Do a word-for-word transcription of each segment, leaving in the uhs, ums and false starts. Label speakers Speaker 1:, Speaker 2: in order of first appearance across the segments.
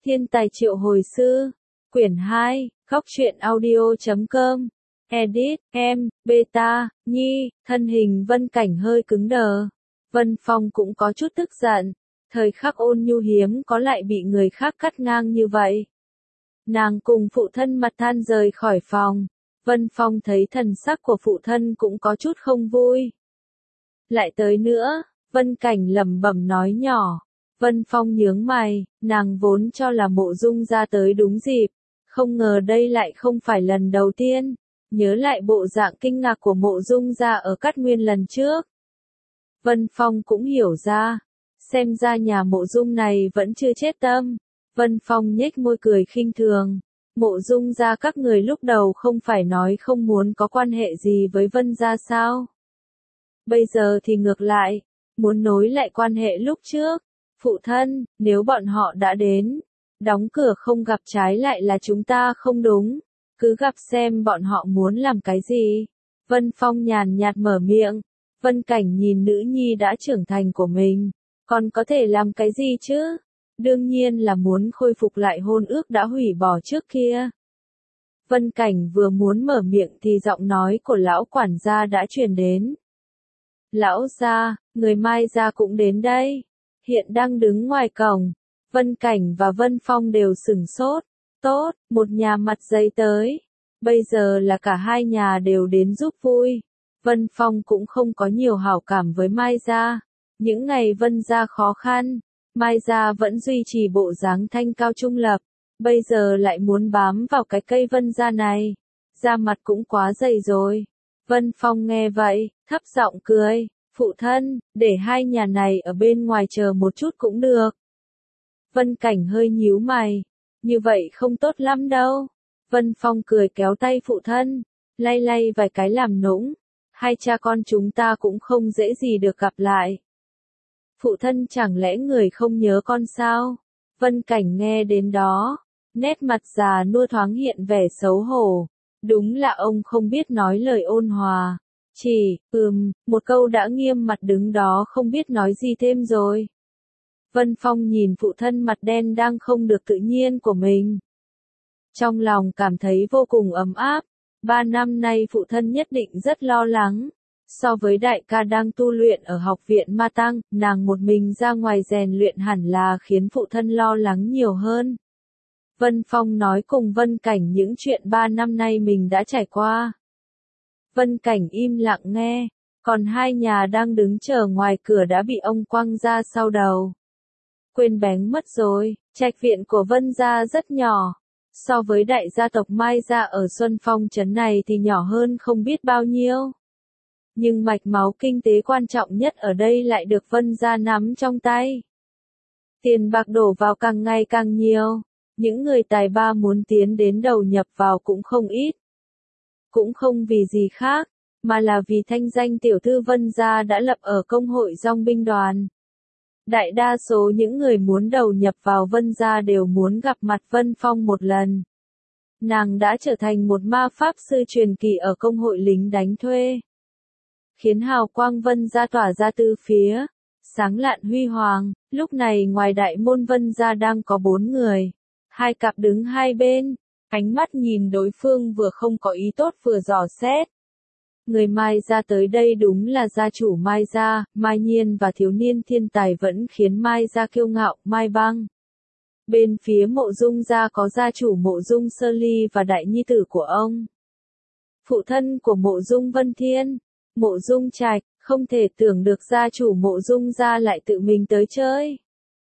Speaker 1: Thiên tài triệu hồi sư, quyển hai, khóc truyện audio chấm com, edit, em, beta, nhi, thân hình Vân Cảnh hơi cứng đờ. Vân Phong cũng có chút tức giận, thời khắc ôn nhu hiếm có lại bị người khác cắt ngang như vậy. Nàng cùng phụ thân mặt than rời khỏi phòng, Vân Phong thấy thần sắc của phụ thân cũng có chút không vui. Lại tới nữa, Vân Cảnh lẩm bẩm nói nhỏ. Vân Phong nhướng mày, nàng vốn cho là Mộ Dung ra tới đúng dịp, không ngờ đây lại không phải lần đầu tiên. Nhớ lại bộ dạng kinh ngạc của Mộ Dung ra ở Cát Nguyên lần trước, Vân Phong cũng hiểu ra, xem ra nhà Mộ Dung này vẫn chưa chết tâm. Vân Phong nhếch môi cười khinh thường, Mộ Dung ra các người lúc đầu không phải nói không muốn có quan hệ gì với Vân gia sao? Bây giờ thì ngược lại, muốn nối lại quan hệ lúc trước. Phụ thân, nếu bọn họ đã đến, đóng cửa không gặp trái lại là chúng ta không đúng, cứ gặp xem bọn họ muốn làm cái gì. Vân Phong nhàn nhạt mở miệng, Vân Cảnh nhìn nữ nhi đã trưởng thành của mình, còn có thể làm cái gì chứ? Đương nhiên là muốn khôi phục lại hôn ước đã hủy bỏ trước kia. Vân Cảnh vừa muốn mở miệng thì giọng nói của lão quản gia đã truyền đến. Lão gia, người Mai gia cũng đến đây. Hiện đang đứng ngoài cổng, Vân Cảnh và Vân Phong đều sửng sốt. Tốt, một nhà mặt dày tới. Bây giờ là cả hai nhà đều đến giúp vui. Vân Phong cũng không có nhiều hảo cảm với Mai gia. Những ngày Vân gia khó khăn, Mai gia vẫn duy trì bộ dáng thanh cao trung lập. Bây giờ lại muốn bám vào cái cây Vân gia này. Da mặt cũng quá dày rồi. Vân Phong nghe vậy, thấp giọng cười. Phụ thân, để hai nhà này ở bên ngoài chờ một chút cũng được. Vân Cảnh hơi nhíu mày. Như vậy không tốt lắm đâu. Vân Phong cười kéo tay phụ thân, lay lay vài cái làm nũng. Hai cha con chúng ta cũng không dễ gì được gặp lại. Phụ thân chẳng lẽ người không nhớ con sao? Vân Cảnh nghe đến đó, nét mặt già nua thoáng hiện vẻ xấu hổ. Đúng là ông không biết nói lời ôn hòa. Chỉ, ừm, một câu đã nghiêm mặt đứng đó không biết nói gì thêm rồi. Vân Phong nhìn phụ thân mặt đen đang không được tự nhiên của mình. Trong lòng cảm thấy vô cùng ấm áp. Ba năm nay phụ thân nhất định rất lo lắng. So với đại ca đang tu luyện ở học viện Ma Tăng, nàng một mình ra ngoài rèn luyện hẳn là khiến phụ thân lo lắng nhiều hơn. Vân Phong nói cùng Vân Cảnh những chuyện ba năm nay mình đã trải qua. Vân Cảnh im lặng nghe, còn hai nhà đang đứng chờ ngoài cửa đã bị ông quăng ra sau đầu. Quên bén mất rồi, trạch viện của Vân gia rất nhỏ, so với đại gia tộc Mai gia ở Xuân Phong trấn này thì nhỏ hơn không biết bao nhiêu. Nhưng mạch máu kinh tế quan trọng nhất ở đây lại được Vân gia nắm trong tay. Tiền bạc đổ vào càng ngày càng nhiều, những người tài ba muốn tiến đến đầu nhập vào cũng không ít. Cũng không vì gì khác, mà là vì thanh danh tiểu thư Vân gia đã lập ở công hội dòng binh đoàn. Đại đa số những người muốn đầu nhập vào Vân gia đều muốn gặp mặt Vân Phong một lần. Nàng đã trở thành một ma pháp sư truyền kỳ ở công hội lính đánh thuê. Khiến hào quang Vân gia tỏa ra từ phía, sáng lạn huy hoàng. Lúc này ngoài đại môn Vân gia đang có bốn người, hai cặp đứng hai bên. Ánh mắt nhìn đối phương vừa không có ý tốt vừa dò xét. Người Mai gia tới đây đúng là gia chủ Mai gia, Mai Nhiên và thiếu niên thiên tài vẫn khiến Mai gia kiêu ngạo, Mai Băng. Bên phía Mộ Dung gia có gia chủ Mộ Dung Sơ Ly và đại nhi tử của ông. Phụ thân của Mộ Dung Vân Thiên, Mộ Dung Trạch, không thể tưởng được gia chủ Mộ Dung gia lại tự mình tới chơi.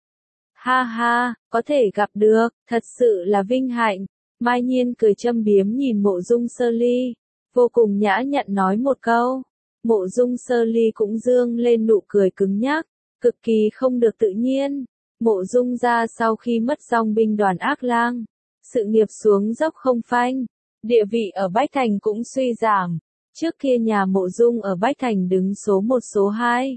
Speaker 1: Ha ha, có thể gặp được, thật sự là vinh hạnh. Mai Nhiên cười châm biếm nhìn Mộ Dung Sơ Ly, vô cùng nhã nhặn nói một câu. Mộ Dung Sơ Ly cũng dương lên nụ cười cứng nhắc, cực kỳ không được tự nhiên. Mộ Dung gia sau khi mất dòng binh đoàn Ác Lang, sự nghiệp xuống dốc không phanh, địa vị ở Bách Thành cũng suy giảm. Trước kia nhà Mộ Dung ở Bách Thành đứng số một số hai.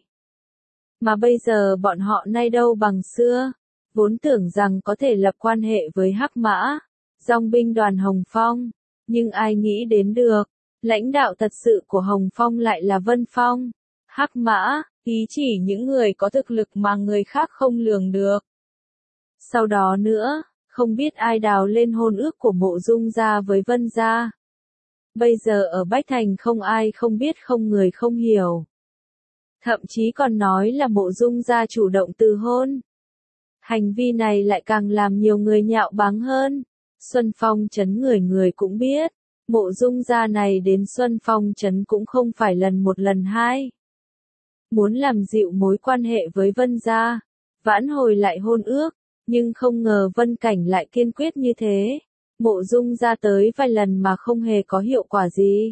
Speaker 1: Mà bây giờ bọn họ nay đâu bằng xưa, vốn tưởng rằng có thể lập quan hệ với Hắc Mã, dòng binh đoàn Hồng Phong, nhưng ai nghĩ đến được, lãnh đạo thật sự của Hồng Phong lại là Vân Phong. Hắc Mã, ý chỉ những người có thực lực mà người khác không lường được. Sau đó nữa, Không biết ai đào lên hôn ước của Mộ Dung gia với Vân gia. Bây giờ ở Bách Thành không ai không biết không người không hiểu. Thậm chí còn nói là Mộ Dung gia chủ động từ hôn. Hành vi này lại càng làm nhiều người nhạo báng hơn. Xuân Phong Trấn người người cũng biết, Mộ Dung gia này đến Xuân Phong Trấn cũng không phải lần một lần hai. Muốn làm dịu mối quan hệ với Vân gia, vãn hồi lại hôn ước, nhưng không ngờ Vân Cảnh lại kiên quyết như thế. Mộ Dung gia tới vài lần mà không hề có hiệu quả gì.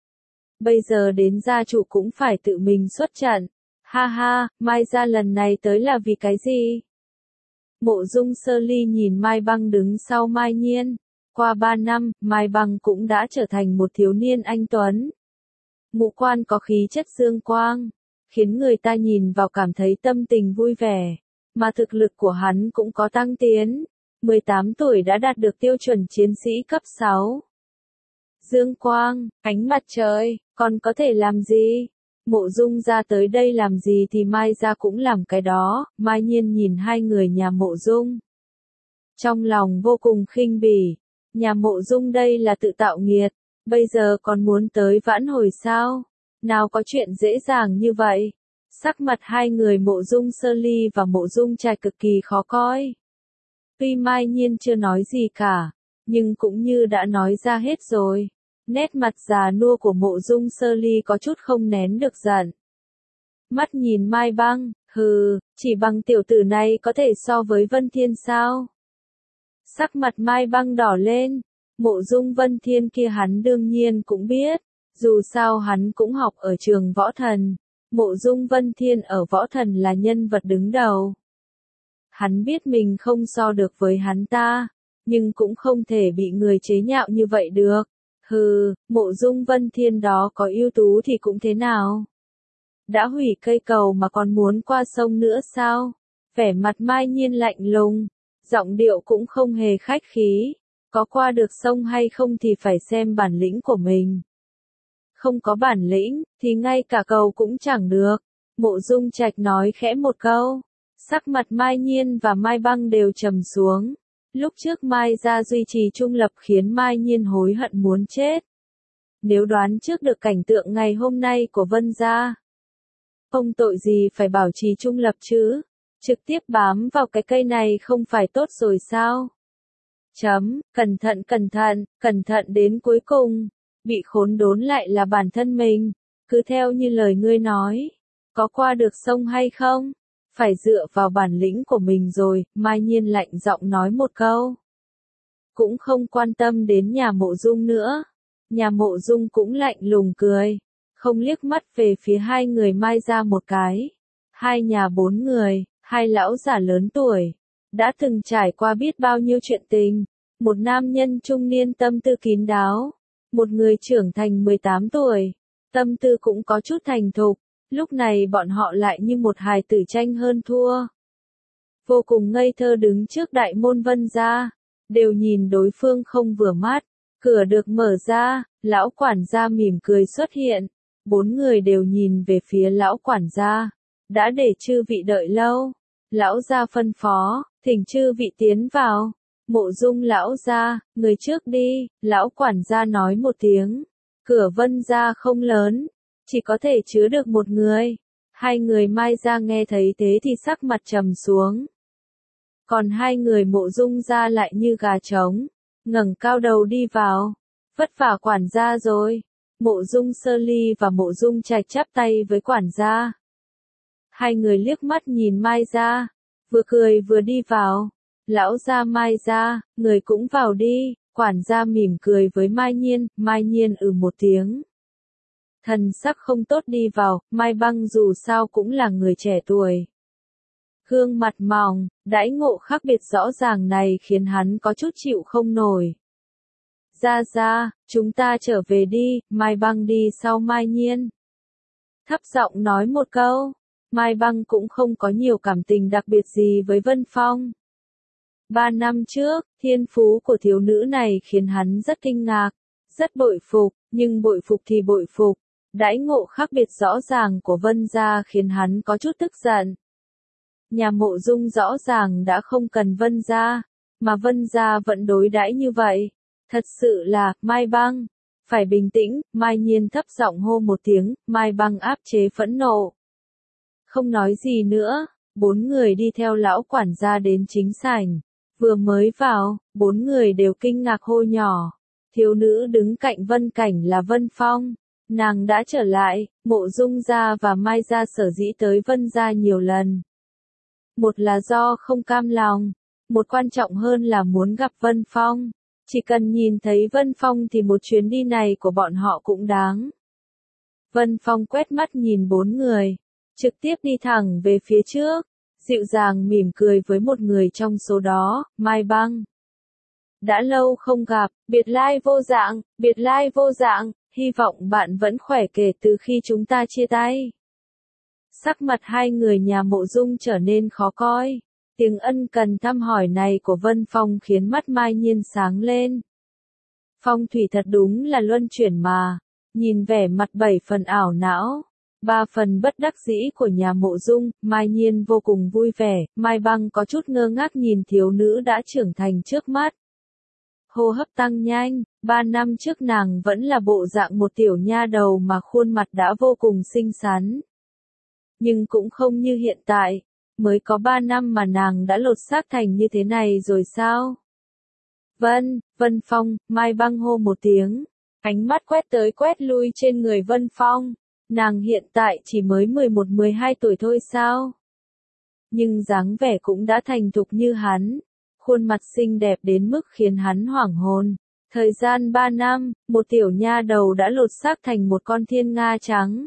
Speaker 1: Bây giờ đến gia chủ cũng phải tự mình xuất trận. Ha ha, Mai gia lần này tới là vì cái gì? Mộ Dung Sơ Ly nhìn Mai Băng đứng sau Mai Nhiên. Qua ba năm, Mai Băng cũng đã trở thành một thiếu niên anh tuấn. Ngũ quan có khí chất dương quang, khiến người ta nhìn vào cảm thấy tâm tình vui vẻ. Mà thực lực của hắn cũng có tăng tiến. mười tám tuổi đã đạt được tiêu chuẩn chiến sĩ cấp sáu. Dương quang, ánh mặt trời, còn có thể làm gì? Mộ Dung gia tới đây làm gì thì Mai gia cũng làm cái đó. Mai Nhiên nhìn hai người nhà Mộ Dung, trong lòng vô cùng khinh bỉ. Nhà Mộ Dung đây là tự tạo nghiệt, bây giờ còn muốn tới vãn hồi sao? Nào có chuyện dễ dàng như vậy. Sắc mặt hai người Mộ Dung Sơ Ly và Mộ Dung Trạch cực kỳ khó coi. Tuy Mai Nhiên chưa nói gì cả, nhưng cũng như đã nói ra hết rồi. Nét mặt già nua của Mộ Dung Sơ Ly có chút không nén được giận. Mắt nhìn Mai Băng, hừ, chỉ bằng tiểu tử này có thể so với Vân Thiên sao? Sắc mặt Mai Băng đỏ lên, Mộ Dung Vân Thiên kia hắn đương nhiên cũng biết, dù sao hắn cũng học ở trường võ thần. Mộ Dung Vân Thiên ở võ thần là nhân vật đứng đầu. Hắn biết mình không so được với hắn ta, nhưng cũng không thể bị người chế nhạo như vậy được. Hừ, Mộ Dung Vân Thiên đó có ưu tú thì cũng thế nào? Đã hủy cây cầu mà còn muốn qua sông nữa sao? Vẻ mặt Mai Nhiên lạnh lùng, giọng điệu cũng không hề khách khí. Có qua được sông hay không thì phải xem bản lĩnh của mình. Không có bản lĩnh, thì ngay cả cầu cũng chẳng được. Mộ Dung Trạch nói khẽ một câu. Sắc mặt Mai Nhiên và Mai Băng đều trầm xuống. Lúc trước Mai gia duy trì trung lập khiến Mai Nhiên hối hận muốn chết. Nếu đoán trước được cảnh tượng ngày hôm nay của Vân gia, không tội gì phải bảo trì trung lập chứ. Trực tiếp bám vào cái cây này không phải tốt rồi sao? Chấm, cẩn thận cẩn thận, cẩn thận đến cuối cùng. Bị khốn đốn lại là bản thân mình. Cứ theo như lời ngươi nói. Có qua được sông hay không? Phải dựa vào bản lĩnh của mình rồi. Mai Nhiên lạnh giọng nói một câu. Cũng không quan tâm đến nhà Mộ Dung nữa. Nhà Mộ Dung cũng lạnh lùng cười. Không liếc mắt về phía hai người Mai ra một cái. Hai nhà bốn người, hai lão già lớn tuổi. Đã từng trải qua biết bao nhiêu chuyện tình. Một nam nhân trung niên tâm tư kín đáo. Một người trưởng thành mười tám tuổi. Tâm tư cũng có chút thành thục. Lúc này bọn họ lại như một hài tử tranh hơn thua. Vô cùng ngây thơ đứng trước đại môn Vân gia. Đều nhìn đối phương không vừa mắt. Cửa được mở ra, lão quản gia mỉm cười xuất hiện. Bốn người đều nhìn về phía lão quản gia. Đã để chư vị đợi lâu. Lão gia phân phó, thỉnh chư vị tiến vào. Mộ Dung lão gia, người trước đi. Lão quản gia nói một tiếng. Cửa Vân gia không lớn, chỉ có thể chứa được một người. Hai người Mai gia nghe thấy thế thì sắc mặt trầm xuống. Còn hai người Mộ Dung gia lại như gà trống, ngẩng cao đầu đi vào. Vất vả quản gia rồi. Mộ Dung Sơ Ly và Mộ Dung Trạch chắp tay với quản gia. Hai người liếc mắt nhìn Mai gia, vừa cười vừa đi vào. Lão gia Mai gia, người cũng vào đi. Quản gia mỉm cười với Mai Nhiên. Mai Nhiên ừ một tiếng. Thần sắc không tốt đi vào. Mai Băng dù sao cũng là người trẻ tuổi. Gương mặt mỏng, đãi ngộ khác biệt rõ ràng này khiến hắn có chút chịu không nổi. Ra ra, chúng ta trở về đi. Mai Băng đi sau Mai Nhiên. Thấp giọng nói một câu. Mai Băng cũng không có nhiều cảm tình đặc biệt gì với Vân Phong. Ba năm trước, thiên phú của thiếu nữ này khiến hắn rất kinh ngạc, rất bội phục, nhưng bội phục thì bội phục. Đãi ngộ khác biệt rõ ràng của Vân gia khiến hắn có chút tức giận. Nhà Mộ Dung rõ ràng đã không cần Vân gia, mà Vân gia vẫn đối đãi như vậy. Thật sự là, Mai Băng. Phải bình tĩnh, Mai Nhiên thấp giọng hô một tiếng, Mai Băng áp chế phẫn nộ. Không nói gì nữa, bốn người đi theo lão quản gia đến chính sảnh. Vừa mới vào, bốn người đều kinh ngạc hô nhỏ. Thiếu nữ đứng cạnh Vân Cảnh là Vân Phong. Nàng đã trở lại, Mộ Dung gia và Mai gia sở dĩ tới Vân gia nhiều lần. Một là do không cam lòng, một quan trọng hơn là muốn gặp Vân Phong. Chỉ cần nhìn thấy Vân Phong thì một chuyến đi này của bọn họ cũng đáng. Vân Phong quét mắt nhìn bốn người, trực tiếp đi thẳng về phía trước, dịu dàng mỉm cười với một người trong số đó, Mai Băng. Đã lâu không gặp, biệt lai vô dạng, biệt lai vô dạng, hy vọng bạn vẫn khỏe kể từ khi chúng ta chia tay. Sắc mặt hai người nhà Mộ Dung trở nên khó coi. Tiếng ân cần thăm hỏi này của Vân Phong khiến mắt Mai Nhiên sáng lên. Phong thủy thật đúng là luân chuyển mà. Nhìn vẻ mặt bảy phần ảo não, ba phần bất đắc dĩ của nhà Mộ Dung, Mai Nhiên vô cùng vui vẻ. Mai Băng có chút ngơ ngác nhìn thiếu nữ đã trưởng thành trước mắt. Hô hấp tăng nhanh, ba năm trước nàng vẫn là bộ dạng một tiểu nha đầu mà khuôn mặt đã vô cùng xinh xắn. Nhưng cũng không như hiện tại, mới có ba năm mà nàng đã lột xác thành như thế này rồi sao? Vân, Vân Phong, Mai Băng hô một tiếng, ánh mắt quét tới quét lui trên người Vân Phong, nàng hiện tại chỉ mới mười một mười hai tuổi thôi sao? Nhưng dáng vẻ cũng đã thành thục như hắn, khuôn mặt xinh đẹp đến mức khiến hắn hoảng hồn. Thời gian ba năm, một tiểu nha đầu đã lột xác thành một con thiên nga trắng.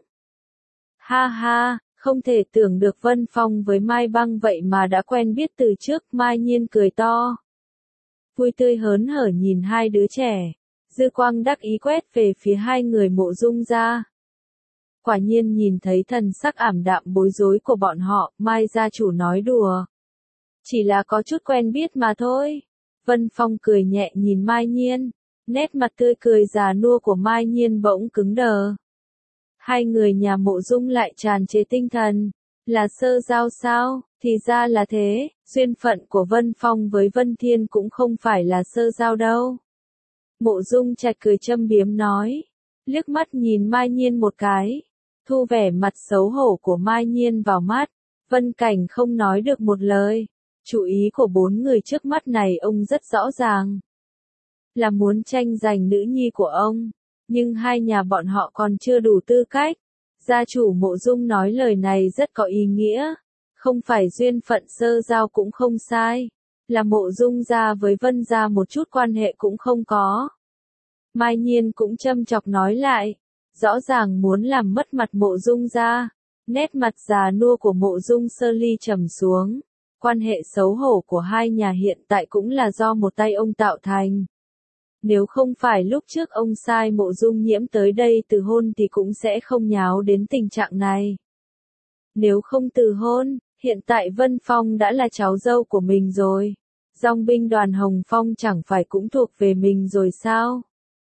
Speaker 1: Ha ha, không thể tưởng được Vân Phong với Mai Băng vậy mà đã quen biết từ trước. Mai Nhiên cười to, vui tươi hớn hở nhìn hai đứa trẻ, dư quang đắc ý quét về phía hai người Mộ Dung gia. Quả nhiên nhìn thấy thần sắc ảm đạm bối rối của bọn họ, Mai gia chủ nói đùa. Chỉ là có chút quen biết mà thôi. Vân Phong cười nhẹ nhìn Mai Nhiên, nét mặt tươi cười già nua của Mai Nhiên bỗng cứng đờ. Hai người nhà Mộ Dung lại tràn trề tinh thần. Là sơ giao sao? Thì ra là thế, duyên phận của Vân Phong với Vân Thiên cũng không phải là sơ giao đâu. Mộ Dung Trạch cười châm biếm nói, liếc mắt nhìn Mai Nhiên một cái, thu vẻ mặt xấu hổ của Mai Nhiên vào mắt. Vân Cảnh không nói được một lời. Chủ ý của bốn người trước mắt này ông rất rõ ràng. Là muốn tranh giành nữ nhi của ông. Nhưng hai nhà bọn họ còn chưa đủ tư cách. Gia chủ Mộ Dung nói lời này rất có ý nghĩa. Không phải duyên phận sơ giao cũng không sai. Là Mộ Dung gia với Vân gia một chút quan hệ cũng không có. Mai Nhiên cũng châm chọc nói lại. Rõ ràng muốn làm mất mặt Mộ Dung gia. Nét mặt già nua của Mộ Dung Sơ Ly trầm xuống. Quan hệ xấu hổ của hai nhà hiện tại cũng là do một tay ông tạo thành. Nếu không phải lúc trước ông sai Mộ Dung Nhiễm tới đây từ hôn thì cũng sẽ không nháo đến tình trạng này. Nếu không từ hôn, hiện tại Vân Phong đã là cháu dâu của mình rồi. Dòng binh đoàn Hồng Phong chẳng phải cũng thuộc về mình rồi sao?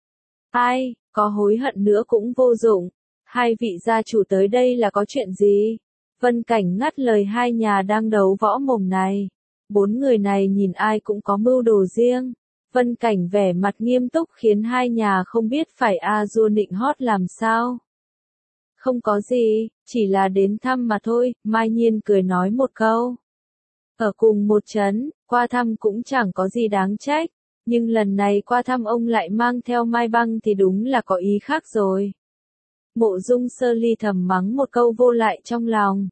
Speaker 1: Ai, có hối hận nữa cũng vô dụng. Hai vị gia chủ tới đây là có chuyện gì? Vân Cảnh ngắt lời hai nhà đang đấu võ mồm này. Bốn người này nhìn ai cũng có mưu đồ riêng. Vân Cảnh vẻ mặt nghiêm túc khiến hai nhà không biết phải a dua nịnh hót làm sao. Không có gì, chỉ là đến thăm mà thôi, Mai Nhiên cười nói một câu. Ở cùng một trấn, qua thăm cũng chẳng có gì đáng trách. Nhưng lần này qua thăm ông lại mang theo Mai Băng thì đúng là có ý khác rồi. Mộ Dung Sơ Ly thầm mắng một câu vô lại trong lòng.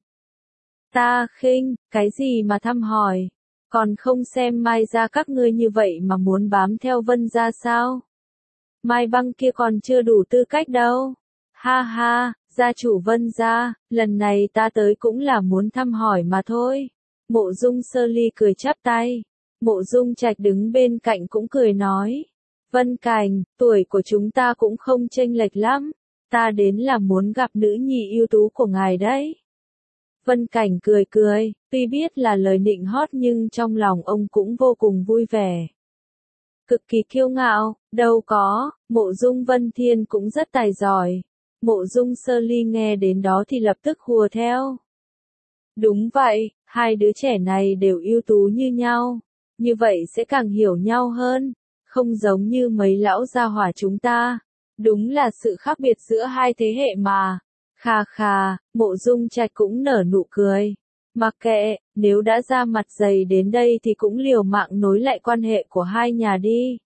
Speaker 1: Ta khinh, cái gì mà thăm hỏi, còn không xem Mai gia các ngươi như vậy mà muốn bám theo Vân gia sao? Mai Băng kia còn chưa đủ tư cách đâu. Ha ha, gia chủ Vân gia, lần này ta tới cũng là muốn thăm hỏi mà thôi. Mộ Dung Sơ Ly cười chắp tay. Mộ Dung Trạch đứng bên cạnh cũng cười nói. Vân Cảnh, tuổi của chúng ta cũng không chênh lệch lắm. Ta đến là muốn gặp nữ nhi ưu tú của ngài đấy. Vân Cảnh cười cười, tuy biết là lời nịnh hót nhưng trong lòng ông cũng vô cùng vui vẻ. Cực kỳ kiêu ngạo, đâu có, Mộ Dung Vân Thiên cũng rất tài giỏi. Mộ Dung Sơ Ly nghe đến đó thì lập tức hùa theo. Đúng vậy, hai đứa trẻ này đều ưu tú như nhau. Như vậy sẽ càng hiểu nhau hơn, không giống như mấy lão gia hỏa chúng ta. Đúng là sự khác biệt giữa hai thế hệ mà. Khà khà, Mộ Dung Trạch cũng nở nụ cười. Mặc kệ, nếu đã ra mặt dày đến đây thì cũng liều mạng nối lại quan hệ của hai nhà đi.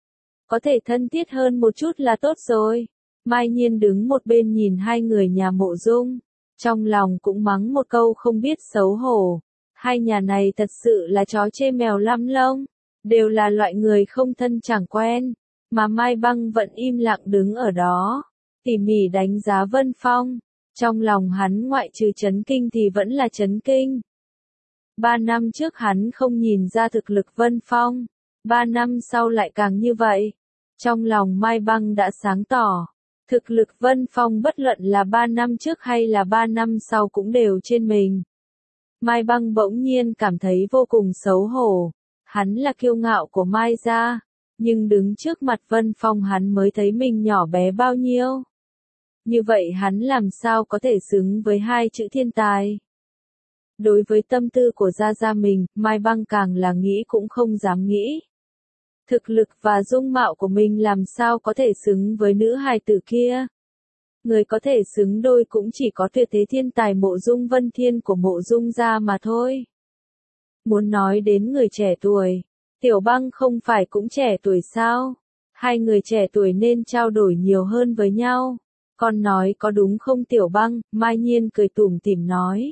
Speaker 1: Có thể thân thiết hơn một chút là tốt rồi. Mai Nhiên đứng một bên nhìn hai người nhà Mộ Dung, trong lòng cũng mắng một câu không biết xấu hổ. Hai nhà này thật sự là chó chê mèo lăm lông, đều là loại người không thân chẳng quen, mà Mai Băng vẫn im lặng đứng ở đó, tỉ mỉ đánh giá Vân Phong. Trong lòng hắn ngoại trừ chấn kinh thì vẫn là chấn kinh. Ba năm trước hắn không nhìn ra thực lực Vân Phong, ba năm sau lại càng như vậy. Trong lòng Mai Băng đã sáng tỏ, thực lực Vân Phong bất luận là ba năm trước hay là ba năm sau cũng đều trên mình. Mai Băng bỗng nhiên cảm thấy vô cùng xấu hổ, hắn là kiêu ngạo của Mai gia, nhưng đứng trước mặt Vân Phong hắn mới thấy mình nhỏ bé bao nhiêu. Như vậy hắn làm sao có thể xứng với hai chữ thiên tài. Đối với tâm tư của Gia Gia mình, Mai Băng càng là nghĩ cũng không dám nghĩ. Thực lực và dung mạo của mình làm sao có thể xứng với nữ hài tử kia. Người có thể xứng đôi cũng chỉ có tuyệt thế thiên tài Mộ Dung Vân Thiên của Mộ Dung gia mà thôi. Muốn nói đến người trẻ tuổi, Tiểu Băng không phải cũng trẻ tuổi sao? Hai người trẻ tuổi nên trao đổi nhiều hơn với nhau. Con nói có đúng không Tiểu Băng? Mai Nhiên cười tủm tỉm nói.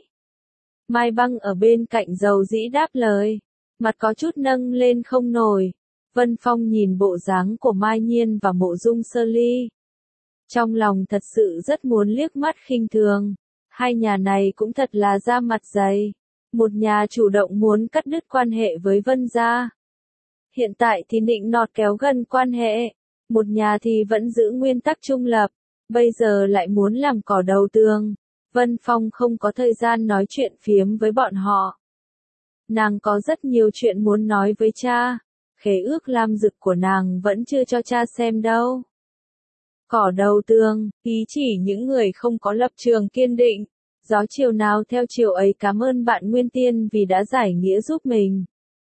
Speaker 1: Mai Băng ở bên cạnh dầu dĩ đáp lời, mặt có chút nâng lên không nổi. Vân Phong nhìn bộ dáng của Mai Nhiên và Mộ Dung Sơ Ly, trong lòng thật sự rất muốn liếc mắt khinh thường. Hai nhà này cũng thật là ra mặt dày. Một nhà chủ động muốn cắt đứt quan hệ với Vân gia. Hiện tại thì nịnh nọt kéo gần quan hệ. Một nhà thì vẫn giữ nguyên tắc trung lập. Bây giờ lại muốn làm cỏ đầu tường. Vân Phong không có thời gian nói chuyện phiếm với bọn họ. Nàng có rất nhiều chuyện muốn nói với cha. Khế ước lam dực của nàng vẫn chưa cho cha xem đâu. Cỏ đầu tường, ý chỉ những người không có lập trường kiên định. Gió chiều nào theo chiều ấy. Cảm ơn bạn Nguyên Tiên vì đã giải nghĩa giúp mình.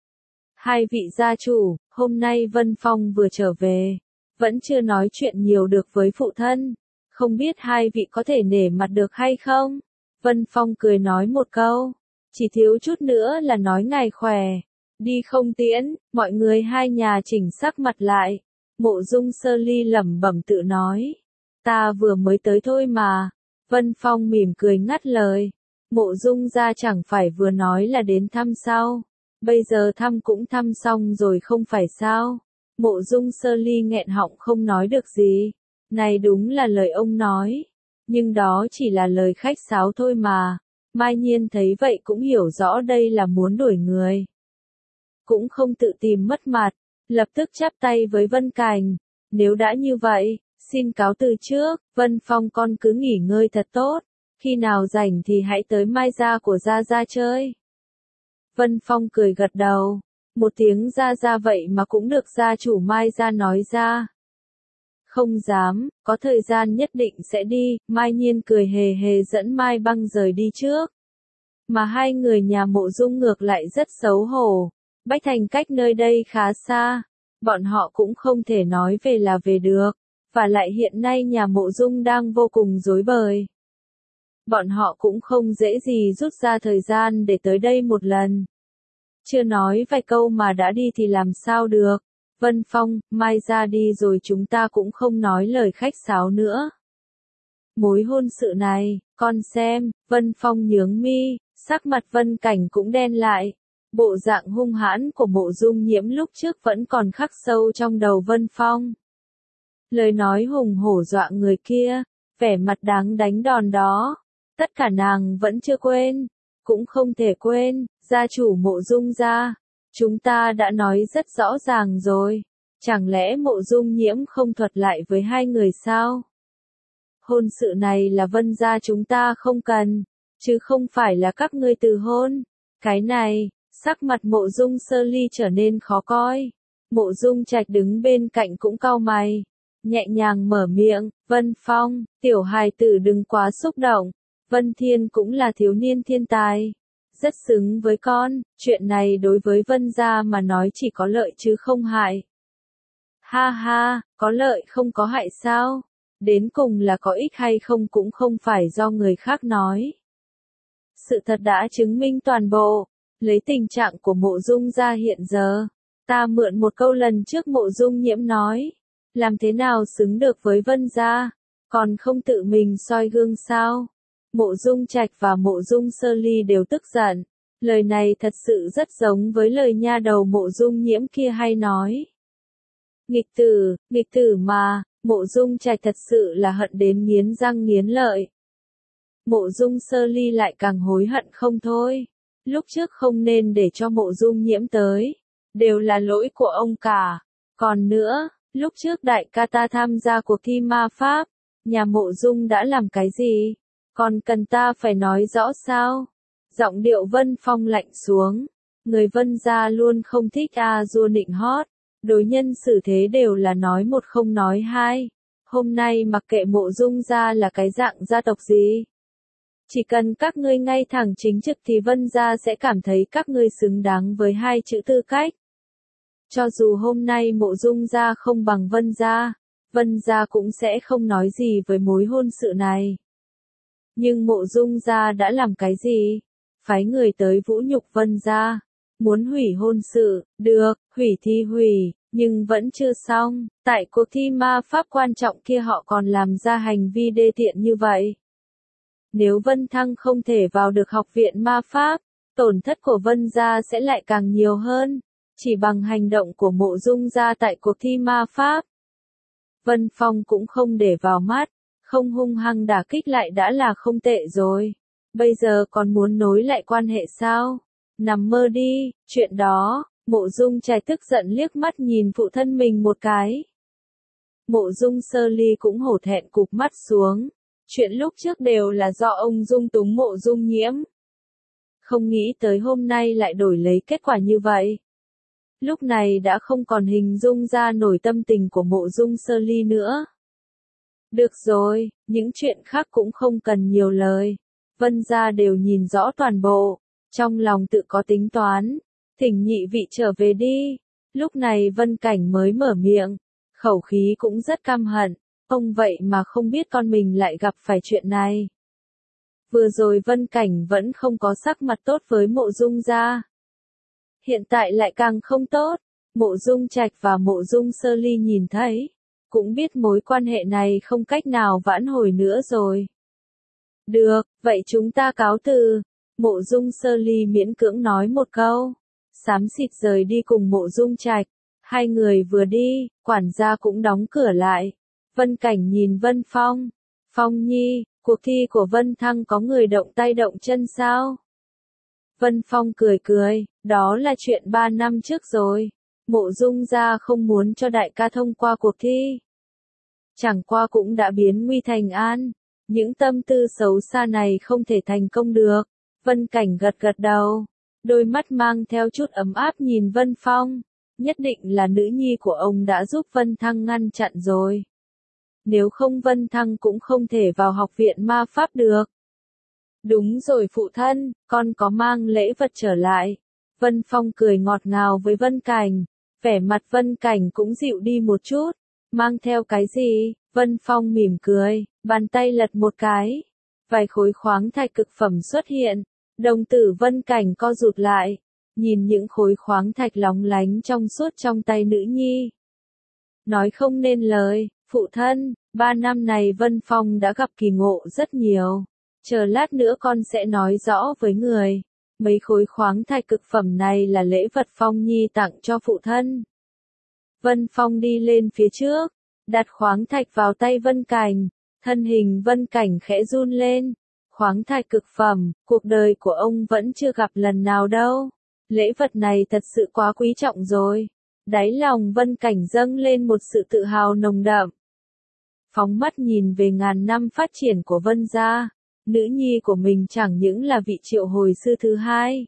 Speaker 1: Hai vị gia chủ, hôm nay Vân Phong vừa trở về, vẫn chưa nói chuyện nhiều được với phụ thân. Không biết hai vị có thể nể mặt được hay không? Vân Phong cười nói một câu, chỉ thiếu chút nữa là nói ngài khỏe. Đi không tiễn, mọi người hai nhà chỉnh sắc mặt lại. Mộ Dung Sơ Ly lẩm bẩm tự nói. Ta vừa mới tới thôi mà. Vân Phong mỉm cười ngắt lời. Mộ Dung gia chẳng phải vừa nói là đến thăm sao. Bây giờ thăm cũng thăm xong rồi không phải sao. Mộ Dung Sơ Ly nghẹn họng không nói được gì. Này đúng là lời ông nói. Nhưng đó chỉ là lời khách sáo thôi mà. Mai Nhiên thấy vậy cũng hiểu rõ đây là muốn đuổi người. Cũng không tự tìm mất mặt. Lập tức chắp tay với Vân Cảnh. Nếu đã như vậy, xin cáo từ trước. Vân Phong con cứ nghỉ ngơi thật tốt. Khi nào rảnh thì hãy tới Mai gia của Gia Gia chơi. Vân Phong cười gật đầu. Một tiếng Gia Gia vậy mà cũng được gia chủ Mai gia nói ra. Không dám, có thời gian nhất định sẽ đi. Mai Nhiên cười hề hề dẫn Mai Băng rời đi trước. Mà hai người nhà Mộ Dung ngược lại rất xấu hổ. Bách Thành cách nơi đây khá xa. Bọn họ cũng không thể nói về là về được. Và lại hiện nay nhà Mộ Dung đang vô cùng rối bời. Bọn họ cũng không dễ gì rút ra thời gian để tới đây một lần. Chưa nói vài câu mà đã đi thì làm sao được. Vân Phong, Mai ra đi rồi chúng ta cũng không nói lời khách sáo nữa. Mối hôn sự này, con xem. Vân Phong nhướng mi, sắc mặt Vân Cảnh cũng đen lại. Bộ dạng hung hãn của Mộ Dung Nhiễm lúc trước vẫn còn khắc sâu trong đầu Vân Phong. Lời nói hùng hổ dọa người kia, vẻ mặt đáng đánh đòn đó, tất cả nàng vẫn chưa quên, cũng không thể quên. Gia chủ Mộ Dung gia, chúng ta đã nói rất rõ ràng rồi, chẳng lẽ Mộ Dung Nhiễm không thuật lại với hai người sao? Hôn sự này là Vân gia chúng ta không cần, chứ không phải là các ngươi từ hôn. Cái này, sắc mặt Mộ Dung Sơ Ly trở nên khó coi. Mộ Dung Trạch đứng bên cạnh cũng cau mày, nhẹ nhàng mở miệng. Vân Phong, tiểu hài tử đừng quá xúc động. Vân Thiên cũng là thiếu niên thiên tài. rất xứng với con, chuyện này đối với Vân gia mà nói chỉ có lợi chứ không hại. Ha ha, có lợi không có hại sao? Đến cùng là có ích hay không cũng không phải do người khác nói. Sự thật đã chứng minh toàn bộ, lấy tình trạng của Mộ Dung gia hiện giờ, ta mượn một câu lần trước Mộ Dung Nhiễm nói, làm thế nào xứng được với Vân gia, còn không tự mình soi gương sao? Mộ Dung Trạch và Mộ Dung Sơ Ly đều tức giận, lời này thật sự rất giống với lời nha đầu Mộ Dung Nhiễm kia hay nói. Nghịch tử, nghịch tử mà, Mộ Dung Trạch thật sự là hận đến nghiến răng nghiến lợi. Mộ Dung Sơ Ly lại càng hối hận không thôi. Lúc trước không nên để cho Mộ Dung Nhiễm tới. Đều là lỗi của ông cả. Còn nữa, lúc trước đại ca ta tham gia cuộc thi ma pháp, nhà Mộ Dung đã làm cái gì? Còn cần ta phải nói rõ sao? Giọng điệu Vân Phong lạnh xuống. Người Vân gia luôn không thích a dua nịnh hót. Đối nhân xử thế đều là nói một không nói hai. Hôm nay mặc kệ Mộ Dung gia là cái dạng gia tộc gì. Chỉ cần các ngươi ngay thẳng chính trực thì Vân gia sẽ cảm thấy các ngươi xứng đáng với hai chữ tư cách. Cho dù hôm nay Mộ Dung gia không bằng Vân gia, Vân gia cũng sẽ không nói gì với mối hôn sự này. Nhưng Mộ Dung gia đã làm cái gì? Phái người tới vũ nhục Vân gia. Muốn hủy hôn sự, được, hủy thì hủy, nhưng vẫn chưa xong. Tại cuộc thi ma pháp quan trọng kia họ còn làm ra hành vi đê tiện như vậy. Nếu Vân Thăng không thể vào được học viện ma pháp, tổn thất của Vân gia sẽ lại càng nhiều hơn. Chỉ bằng hành động của Mộ Dung gia tại cuộc thi ma pháp, Vân Phong cũng không để vào mắt, không hung hăng đả kích lại đã là không tệ rồi. Bây giờ còn muốn nối lại quan hệ sao? Nằm mơ đi, chuyện đó. Mộ Dung Trạch tức giận liếc mắt nhìn phụ thân mình một cái. Mộ Dung Sơ Ly cũng hổ thẹn cụp mắt xuống. Chuyện lúc trước đều là do ông dung túng Mộ Dung Nhiễm. Không nghĩ tới hôm nay lại đổi lấy kết quả như vậy. Lúc này đã không còn hình dung ra nổi tâm tình của Mộ Dung Sơ Ly nữa. Được rồi, những chuyện khác cũng không cần nhiều lời. Vân gia đều nhìn rõ toàn bộ, trong lòng tự có tính toán. Thỉnh nhị vị trở về đi. Lúc này Vân Cảnh mới mở miệng, khẩu khí cũng rất căm hận. Ông vậy mà không biết con mình lại gặp phải chuyện này. Vừa rồi Vân Cảnh vẫn không có sắc mặt tốt với Mộ Dung gia. Hiện tại lại càng không tốt. Mộ Dung Trạch và Mộ Dung Sơ Ly nhìn thấy, cũng biết mối quan hệ này không cách nào vãn hồi nữa rồi. Được, vậy chúng ta cáo từ. Mộ Dung Sơ Ly miễn cưỡng nói một câu, xám xịt rời đi cùng Mộ Dung Trạch. Hai người vừa đi, quản gia cũng đóng cửa lại. Vân Cảnh nhìn Vân Phong. Phong Nhi, cuộc thi của Vân Thăng có người động tay động chân sao? Vân Phong cười cười, đó là chuyện ba năm trước rồi. Mộ Dung gia không muốn cho đại ca thông qua cuộc thi. Chẳng qua cũng đã biến nguy thành an. Những tâm tư xấu xa này không thể thành công được. Vân Cảnh gật gật đầu. Đôi mắt mang theo chút ấm áp nhìn Vân Phong. Nhất định là nữ nhi của ông đã giúp Vân Thăng ngăn chặn rồi. Nếu không Vân Thăng cũng không thể vào học viện ma pháp được. Đúng rồi phụ thân, con có mang lễ vật trở lại. Vân Phong cười ngọt ngào với Vân Cảnh. Vẻ mặt Vân Cảnh cũng dịu đi một chút. Mang theo cái gì? Vân Phong mỉm cười, bàn tay lật một cái. Vài khối khoáng thạch cực phẩm xuất hiện. Đồng tử Vân Cảnh co rụt lại. Nhìn những khối khoáng thạch lóng lánh trong suốt trong tay nữ nhi. Nói không nên lời, phụ thân, ba năm này Vân Phong đã gặp kỳ ngộ rất nhiều. Chờ lát nữa con sẽ nói rõ với người. Mấy khối khoáng thạch cực phẩm này là lễ vật Phong Nhi tặng cho phụ thân. Vân Phong đi lên phía trước, đặt khoáng thạch vào tay Vân Cảnh. Thân hình Vân Cảnh khẽ run lên. Khoáng thạch cực phẩm, cuộc đời của ông vẫn chưa gặp lần nào đâu. Lễ vật này thật sự quá quý trọng rồi. Đáy lòng Vân Cảnh dâng lên một sự tự hào nồng đậm. Phóng mắt nhìn về ngàn năm phát triển của Vân gia, nữ nhi của mình chẳng những là vị triệu hồi sư thứ hai,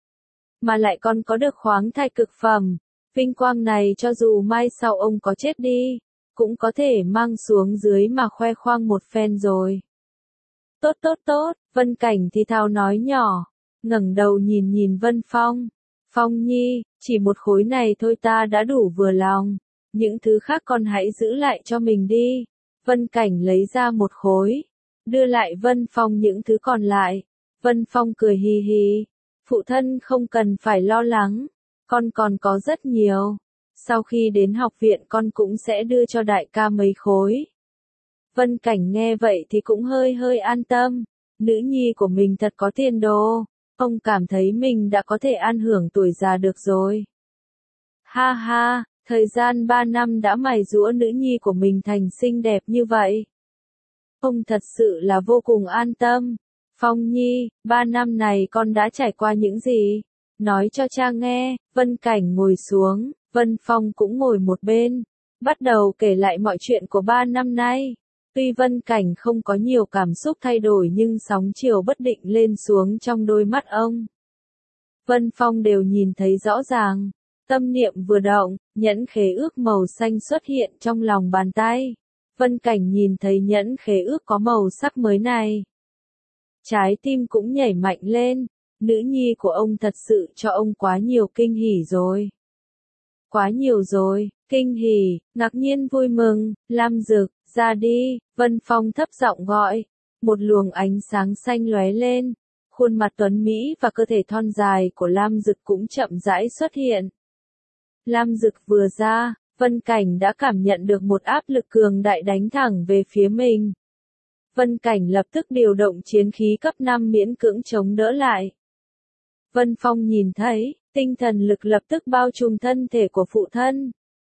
Speaker 1: mà lại còn có được khoáng thạch cực phẩm. Vinh quang này cho dù mai sau ông có chết đi, cũng có thể mang xuống dưới mà khoe khoang một phen rồi. Tốt tốt tốt, Vân Cảnh thì thào nói nhỏ. ngẩng đầu nhìn nhìn Vân Phong. Phong Nhi, chỉ một khối này thôi ta đã đủ vừa lòng. Những thứ khác con hãy giữ lại cho mình đi. Vân Cảnh lấy ra một khối, đưa lại Vân Phong những thứ còn lại. Vân Phong cười hì hì. Phụ thân không cần phải lo lắng, con còn có rất nhiều. Sau khi đến học viện con cũng sẽ đưa cho đại ca mấy khối. Vân Cảnh nghe vậy thì cũng hơi hơi an tâm. Nữ nhi của mình thật có tiền đồ. Ông cảm thấy mình đã có thể an hưởng tuổi già được rồi. Ha ha, thời gian ba năm đã mài giũa nữ nhi của mình thành xinh đẹp như vậy. Ông thật sự là vô cùng an tâm. Phong Nhi, ba năm này con đã trải qua những gì? Nói cho cha nghe. Vân Cảnh ngồi xuống, Vân Phong cũng ngồi một bên. Bắt đầu kể lại mọi chuyện của ba năm nay. Tuy Vân Cảnh không có nhiều cảm xúc thay đổi nhưng sóng chiều bất định lên xuống trong đôi mắt ông. Vân Phong đều nhìn thấy rõ ràng. Tâm niệm vừa động, nhẫn khế ước màu xanh xuất hiện trong lòng bàn tay. Vân Cảnh nhìn thấy nhẫn khế ước có màu sắc mới này. Trái tim cũng nhảy mạnh lên. Nữ nhi của ông thật sự cho ông quá nhiều kinh hỉ rồi. Quá nhiều rồi, kinh hỉ, ngạc nhiên vui mừng. Lam Dực, ra đi. Vân Phong thấp giọng gọi. Một luồng ánh sáng xanh lóe lên. Khuôn mặt tuấn mỹ và cơ thể thon dài của Lam Dực cũng chậm rãi xuất hiện. Lam Dực vừa ra, Vân Cảnh đã cảm nhận được một áp lực cường đại đánh thẳng về phía mình. Vân Cảnh lập tức điều động chiến khí cấp năm miễn cưỡng chống đỡ lại. Vân Phong nhìn thấy, tinh thần lực lập tức bao trùm thân thể của phụ thân.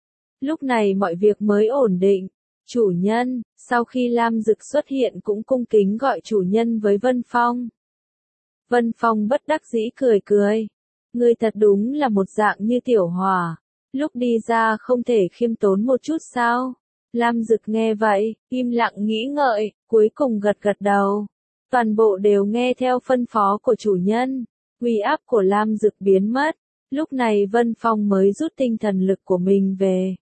Speaker 1: Lúc này mọi việc mới ổn định. Chủ nhân, sau khi Lam Dực xuất hiện cũng cung kính gọi chủ nhân với Vân Phong. Vân Phong bất đắc dĩ cười cười. Ngươi thật đúng là một dạng như tiểu hỏa. Lúc đi ra không thể khiêm tốn một chút sao? Lam Dực nghe vậy, im lặng nghĩ ngợi, cuối cùng gật gật đầu. Toàn bộ đều nghe theo phân phó của chủ nhân. Uy áp của Lam Dực biến mất. Lúc này Vân Phong mới rút tinh thần lực của mình về.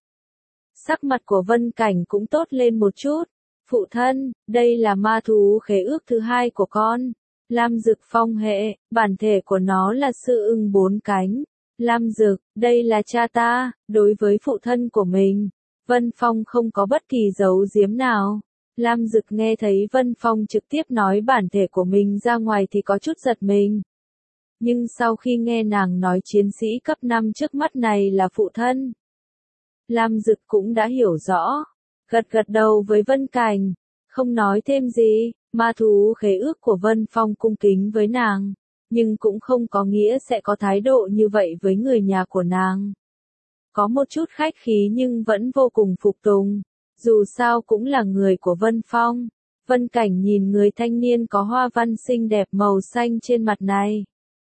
Speaker 1: Sắc mặt của Vân Cảnh cũng tốt lên một chút. Phụ thân, đây là ma thú khế ước thứ hai của con. Lam Dực phong hệ, bản thể của nó là sư ưng bốn cánh. Lam Dực, đây là cha ta. Đối với phụ thân của mình, Vân Phong không có bất kỳ giấu giếm nào. Lam Dực nghe thấy Vân Phong trực tiếp nói bản thể của mình ra ngoài thì có chút giật mình. Nhưng sau khi nghe nàng nói chiến sĩ cấp năm trước mắt này là phụ thân, Lam Dực cũng đã hiểu rõ. Gật gật đầu với Vân Cảnh, không nói thêm gì. Ma thú khế ước của Vân Phong cung kính với nàng, nhưng cũng không có nghĩa sẽ có thái độ như vậy với người nhà của nàng. Có một chút khách khí nhưng vẫn vô cùng phục tùng. Dù sao cũng là người của Vân Phong. Vân Cảnh nhìn người thanh niên có hoa văn xinh đẹp màu xanh trên mặt này.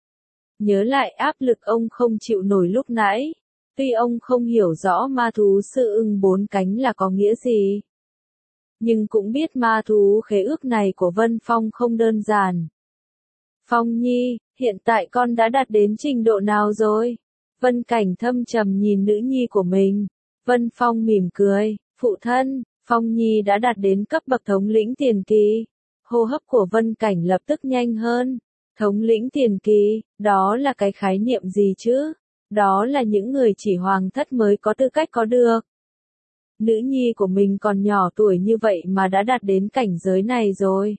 Speaker 1: Nhớ lại áp lực ông không chịu nổi lúc nãy. Tuy ông không hiểu rõ ma thú sư ưng bốn cánh là có nghĩa gì, nhưng cũng biết ma thú khế ước này của Vân Phong không đơn giản. Phong Nhi, hiện tại con đã đạt đến trình độ nào rồi? Vân Cảnh thâm trầm nhìn nữ nhi của mình. Vân Phong mỉm cười, phụ thân, Phong Nhi đã đạt đến cấp bậc thống lĩnh tiền kỳ. Hô hấp của Vân Cảnh lập tức nhanh hơn. Thống lĩnh tiền kỳ, đó là cái khái niệm gì chứ? Đó là những người chỉ hoàng thất mới có tư cách có được. Nữ nhi của mình còn nhỏ tuổi như vậy mà đã đạt đến cảnh giới này rồi.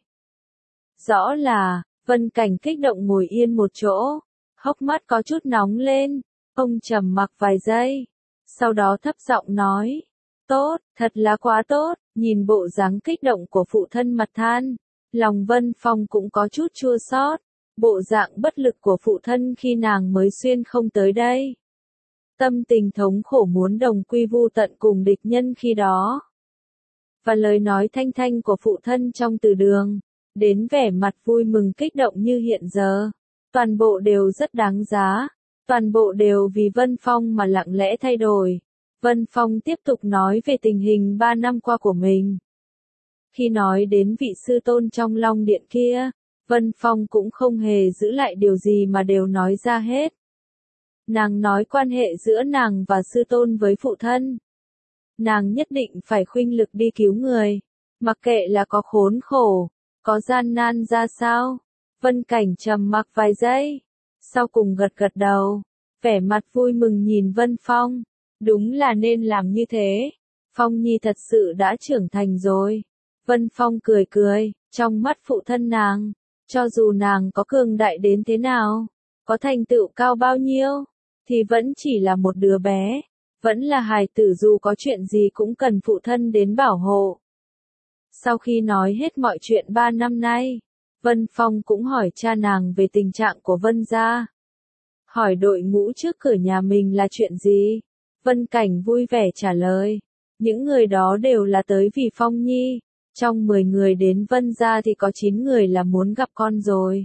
Speaker 1: Rõ là, Vân Cảnh kích động ngồi yên một chỗ, hốc mắt có chút nóng lên. Ông trầm mặc vài giây, sau đó thấp giọng nói, tốt, thật là quá tốt. Nhìn bộ dáng kích động của phụ thân mặt than, lòng Vân Phong cũng có chút chua xót. Bộ dạng bất lực của phụ thân khi nàng mới xuyên không tới đây. Tâm tình thống khổ muốn đồng quy vu tận cùng địch nhân khi đó. Và lời nói thanh thanh của phụ thân trong từ đường, đến vẻ mặt vui mừng kích động như hiện giờ. Toàn bộ đều rất đáng giá. Toàn bộ đều vì Vân Phong mà lặng lẽ thay đổi. Vân Phong tiếp tục nói về tình hình ba năm qua của mình. Khi nói đến vị sư tôn trong Long Điện kia, Vân Phong cũng không hề giữ lại điều gì mà đều nói ra hết. Nàng nói quan hệ giữa nàng và sư tôn với phụ thân. Nàng nhất định phải khuynh lực đi cứu người. Mặc kệ là có khốn khổ, có gian nan ra sao. Vân Cảnh trầm mặc vài giây, sau cùng gật gật đầu, vẻ mặt vui mừng nhìn Vân Phong. Đúng là nên làm như thế. Phong Nhi thật sự đã trưởng thành rồi. Vân Phong cười cười, trong mắt phụ thân nàng, cho dù nàng có cường đại đến thế nào, có thành tựu cao bao nhiêu, thì vẫn chỉ là một đứa bé, vẫn là hài tử, dù có chuyện gì cũng cần phụ thân đến bảo hộ. Sau khi nói hết mọi chuyện ba năm nay, Vân Phong cũng hỏi cha nàng về tình trạng của Vân gia. Hỏi đội ngũ trước cửa nhà mình là chuyện gì? Vân Cảnh vui vẻ trả lời, những người đó đều là tới vì Phong Nhi, trong mười người đến Vân gia thì có chín người là muốn gặp con rồi.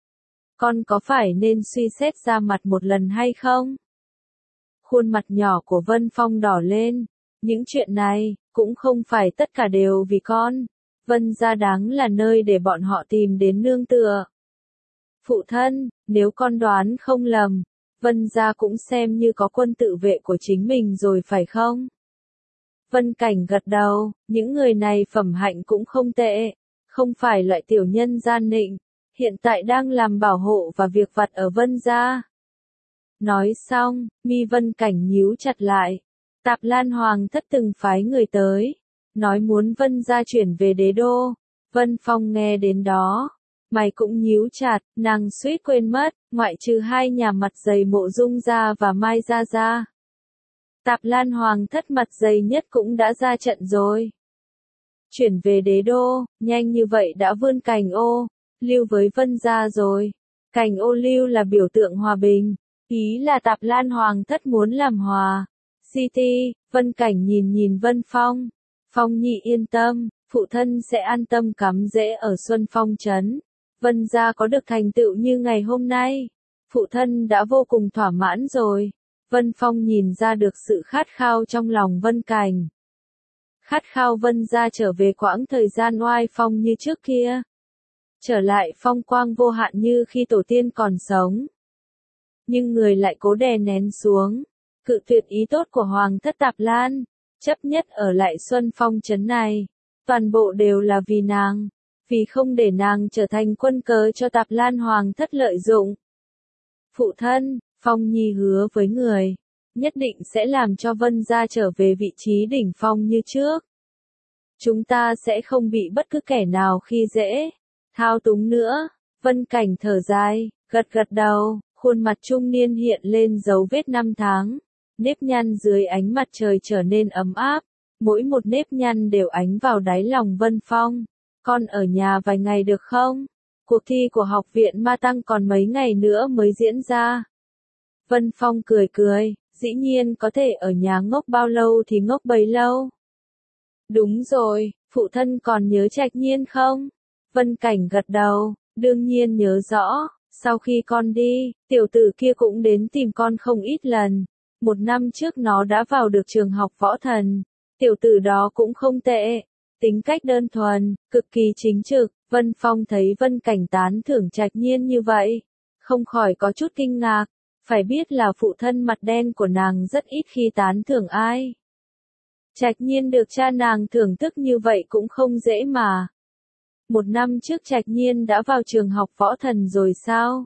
Speaker 1: Con có phải nên suy xét ra mặt một lần hay không? Khuôn mặt nhỏ của Vân Phong đỏ lên, những chuyện này, cũng không phải tất cả đều vì con. Vân gia đáng là nơi để bọn họ tìm đến nương tựa. Phụ thân, nếu con đoán không lầm, Vân gia cũng xem như có quân tự vệ của chính mình rồi phải không? Vân Cảnh gật đầu, những người này phẩm hạnh cũng không tệ, không phải loại tiểu nhân gian nịnh, hiện tại đang làm bảo hộ và việc vặt ở Vân gia. Nói xong, mi Vân Cảnh nhíu chặt lại. Tạp Lan Hoàng thất từng phái người tới, nói muốn Vân gia chuyển về đế đô. Vân Phong nghe đến đó, mày cũng nhíu chặt, nàng suýt quên mất, ngoại trừ hai nhà mặt dày Mộ Dung gia và Mai gia gia. Tạp Lan Hoàng thất mặt dày nhất cũng đã ra trận rồi. Chuyển về đế đô, nhanh như vậy đã vươn cành ô, lưu với Vân gia rồi. Cành ô lưu là biểu tượng hòa bình, ý là Tạp Lan Hoàng thất muốn làm hòa. City, Vân Cảnh nhìn nhìn Vân Phong. Phong Nhi yên tâm, phụ thân sẽ an tâm cắm rễ ở Xuân Phong trấn. Vân gia có được thành tựu như ngày hôm nay, phụ thân đã vô cùng thỏa mãn rồi. Vân Phong nhìn ra được sự khát khao trong lòng Vân Cảnh. Khát khao Vân gia trở về quãng thời gian oai phong như trước kia. Trở lại phong quang vô hạn như khi tổ tiên còn sống. Nhưng người lại cố đè nén xuống, cự tuyệt ý tốt của Hoàng thất Tạp Lan, chấp nhất ở lại Xuân Phong trấn này. Toàn bộ đều là vì nàng, vì không để nàng trở thành quân cờ cho Tạp Lan Hoàng thất lợi dụng. Phụ thân, Phong Nhi hứa với người, nhất định sẽ làm cho Vân gia trở về vị trí đỉnh phong như trước. Chúng ta sẽ không bị bất cứ kẻ nào khi dễ, thao túng nữa. Vân Cảnh thở dài, gật gật đầu, khuôn mặt trung niên hiện lên dấu vết năm tháng. Nếp nhăn dưới ánh mặt trời trở nên ấm áp, mỗi một nếp nhăn đều ánh vào đáy lòng Vân Phong. Con ở nhà vài ngày được không? Cuộc thi của học viện Ma Tăng còn mấy ngày nữa mới diễn ra. Vân Phong cười cười, dĩ nhiên có thể ở nhà ngốc bao lâu thì ngốc bấy lâu. Đúng rồi, phụ thân còn nhớ Trạch Nhiên không? Vân Cảnh gật đầu, đương nhiên nhớ rõ, sau khi con đi, tiểu tử kia cũng đến tìm con không ít lần. Một năm trước nó đã vào được trường học võ thần, tiểu tử đó cũng không tệ, tính cách đơn thuần, cực kỳ chính trực. Vân Phong thấy Vân Cảnh tán thưởng Trạch Nhiên như vậy, không khỏi có chút kinh ngạc, phải biết là phụ thân mặt đen của nàng rất ít khi tán thưởng ai. Trạch Nhiên được cha nàng thưởng thức như vậy cũng không dễ mà. Một năm trước Trạch Nhiên đã vào trường học võ thần rồi sao?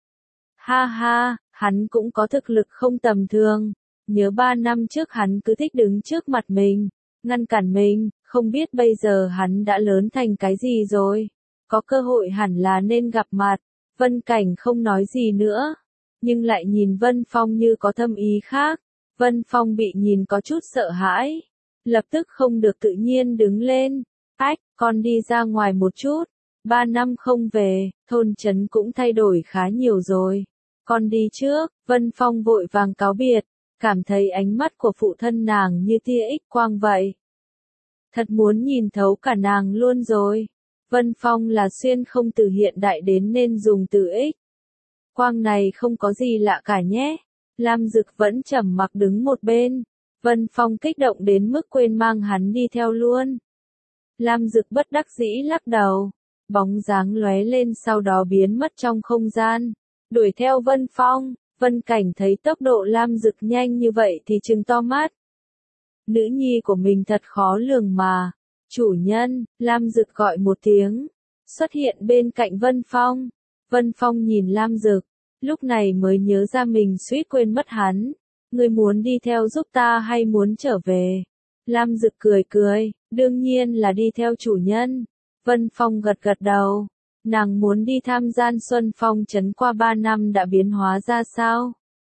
Speaker 1: Ha ha, hắn cũng có thực lực không tầm thường. Nhớ ba năm trước hắn cứ thích đứng trước mặt mình, ngăn cản mình, không biết bây giờ hắn đã lớn thành cái gì rồi. Có cơ hội hẳn là nên gặp mặt. Vân Cảnh không nói gì nữa, nhưng lại nhìn Vân Phong như có thâm ý khác. Vân Phong bị nhìn có chút sợ hãi, lập tức không được tự nhiên đứng lên. Ách, con đi ra ngoài một chút. Ba năm không về, thôn trấn cũng thay đổi khá nhiều rồi. Con đi trước. Vân Phong vội vàng cáo biệt, cảm thấy ánh mắt của phụ thân nàng như tia ích quang vậy. Thật muốn nhìn thấu cả nàng luôn rồi. Vân Phong là xuyên không từ hiện đại đến nên dùng từ ích quang này không có gì lạ cả nhé. Lam Dực vẫn trầm mặc đứng một bên. Vân Phong kích động đến mức quên mang hắn đi theo luôn. Lam Dực bất đắc dĩ lắc đầu, bóng dáng lóe lên sau đó biến mất trong không gian, đuổi theo Vân Phong. Vân Cảnh thấy tốc độ Lam Dực nhanh như vậy thì trừng to mắt. Nữ nhi của mình thật khó lường mà. Chủ nhân, Lam Dực gọi một tiếng, xuất hiện bên cạnh Vân Phong. Vân Phong nhìn Lam Dực, lúc này mới nhớ ra mình suýt quên mất hắn. Ngươi muốn đi theo giúp ta hay muốn trở về? Lam Dực cười cười, đương nhiên là đi theo chủ nhân. Vân Phong gật gật đầu. Nàng muốn đi tham gian Xuân Phong trấn qua ba năm đã biến hóa ra sao?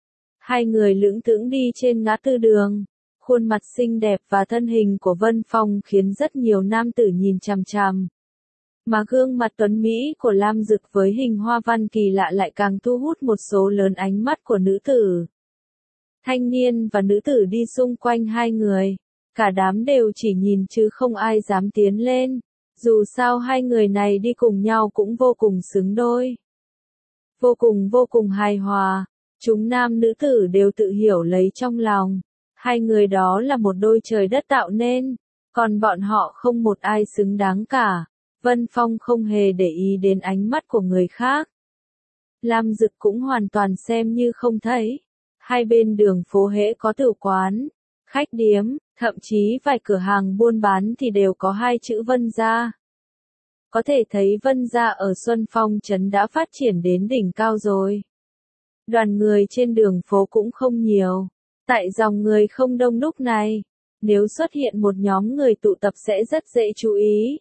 Speaker 1: Hai người lững thững đi trên ngã tư đường. Khuôn mặt xinh đẹp và thân hình của Vân Phong khiến rất nhiều nam tử nhìn chằm chằm. Mà gương mặt tuấn Mỹ của Lam Dực với hình hoa văn kỳ lạ lại càng thu hút một số lớn ánh mắt của nữ tử. Thanh niên và nữ tử đi xung quanh hai người. Cả đám đều chỉ nhìn chứ không ai dám tiến lên. Dù sao hai người này đi cùng nhau cũng vô cùng xứng đôi. Vô cùng vô cùng hài hòa. Chúng nam nữ tử đều tự hiểu lấy trong lòng. Hai người đó là một đôi trời đất tạo nên. Còn bọn họ không một ai xứng đáng cả. Vân Phong không hề để ý đến ánh mắt của người khác. Lam Dực cũng hoàn toàn xem như không thấy. Hai bên đường phố hễ có tử quán, khách điếm, thậm chí vài cửa hàng buôn bán thì đều có hai chữ Vân gia. Có thể thấy Vân gia ở Xuân Phong trấn đã phát triển đến đỉnh cao rồi. Đoàn người trên đường phố cũng không nhiều. Tại dòng người không đông đúc này, nếu xuất hiện một nhóm người tụ tập sẽ rất dễ chú ý.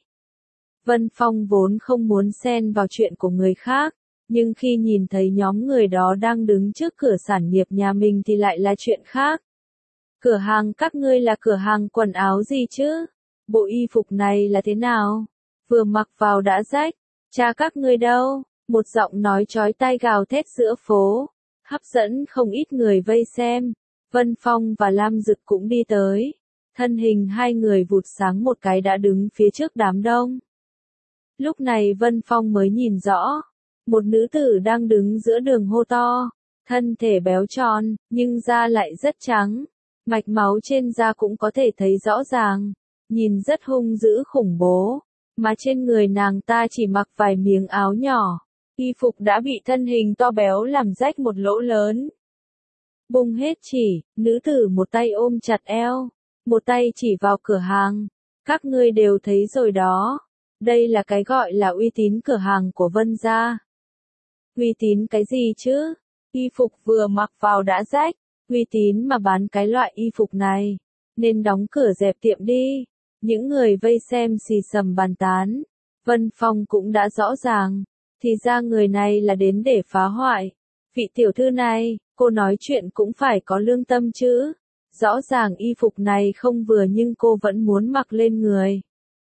Speaker 1: Vân Phong vốn không muốn xen vào chuyện của người khác, nhưng khi nhìn thấy nhóm người đó đang đứng trước cửa sản nghiệp nhà mình thì lại là chuyện khác. Cửa hàng các ngươi là cửa hàng quần áo gì chứ? Bộ y phục này là thế nào? Vừa mặc vào đã rách, cha các ngươi đâu? Một giọng nói chói tai gào thét giữa phố, hấp dẫn không ít người vây xem. Vân Phong và Lam Dực cũng đi tới. Thân hình hai người vụt sáng một cái đã đứng phía trước đám đông. Lúc này Vân Phong mới nhìn rõ. Một nữ tử đang đứng giữa đường hô to. Thân thể béo tròn, nhưng da lại rất trắng. Mạch máu trên da cũng có thể thấy rõ ràng. Nhìn rất hung dữ khủng bố. Mà trên người nàng ta chỉ mặc vài miếng áo nhỏ. Y phục đã bị thân hình to béo làm rách một lỗ lớn. Bung hết chỉ, nữ tử một tay ôm chặt eo, một tay chỉ vào cửa hàng. Các ngươi đều thấy rồi đó. Đây là cái gọi là uy tín cửa hàng của Vân gia. Uy tín cái gì chứ? Y phục vừa mặc vào đã rách. Uy tín mà bán cái loại y phục này. Nên đóng cửa dẹp tiệm đi. Những người vây xem xì xầm bàn tán. Vân Phong cũng đã rõ ràng. Thì ra người này là đến để phá hoại. Vị tiểu thư này, cô nói chuyện cũng phải có lương tâm chứ. Rõ ràng y phục này không vừa nhưng cô vẫn muốn mặc lên người.